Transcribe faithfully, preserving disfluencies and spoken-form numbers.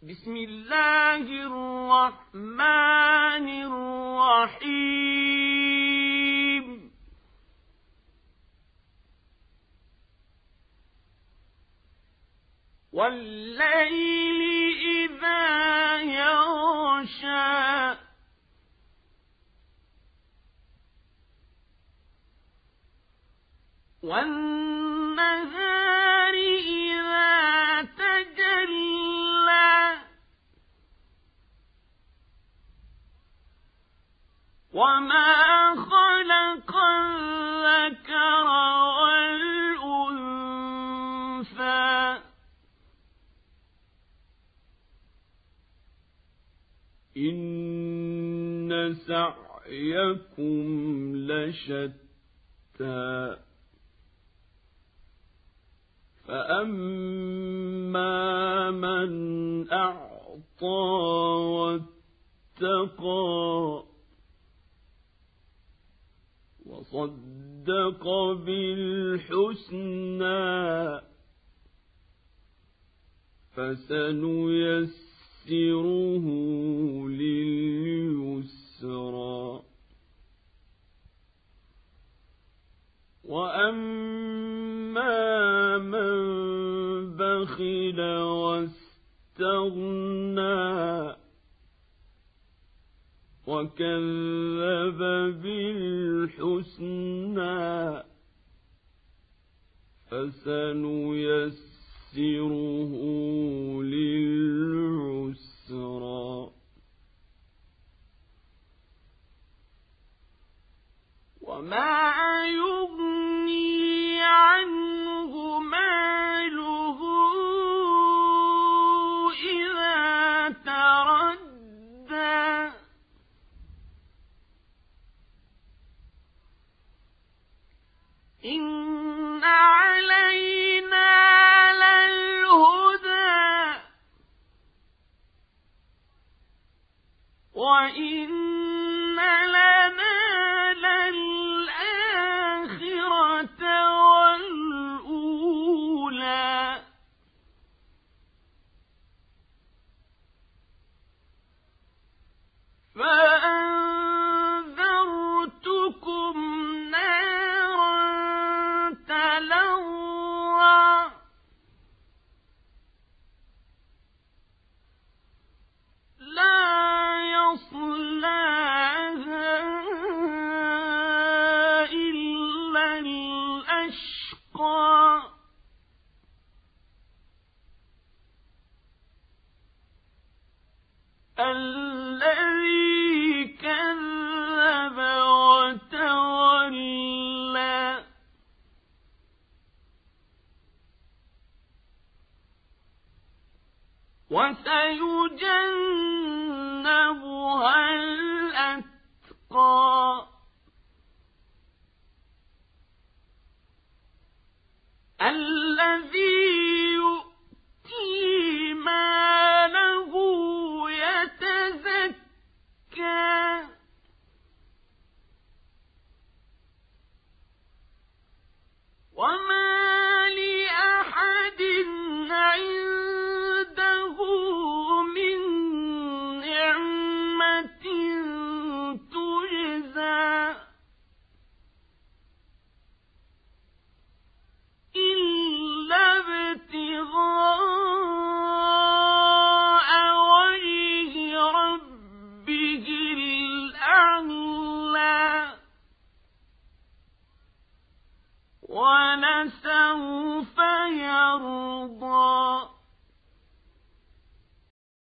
بسم الله الرحمن الرحيم والليل إذا يغشى والنهار إذا تجلى وما خلق الذكر والأنثى إن سعيكم لشتى فأما من أعطى واتقى وصدق بالحسنى فسنيسره لليسرى وأما من بخل واستغنى وكذب بالحسنى فسنيسره للعسرى وما يغني عنه ماله إذا تردى إن علينا للهدى وإن لنا للآخرة والأولى فأنذرتكم نارا تلظى لا يصلاها إلا الأشقى الذي كذب وتولى وسيجنبها الأتقى الذي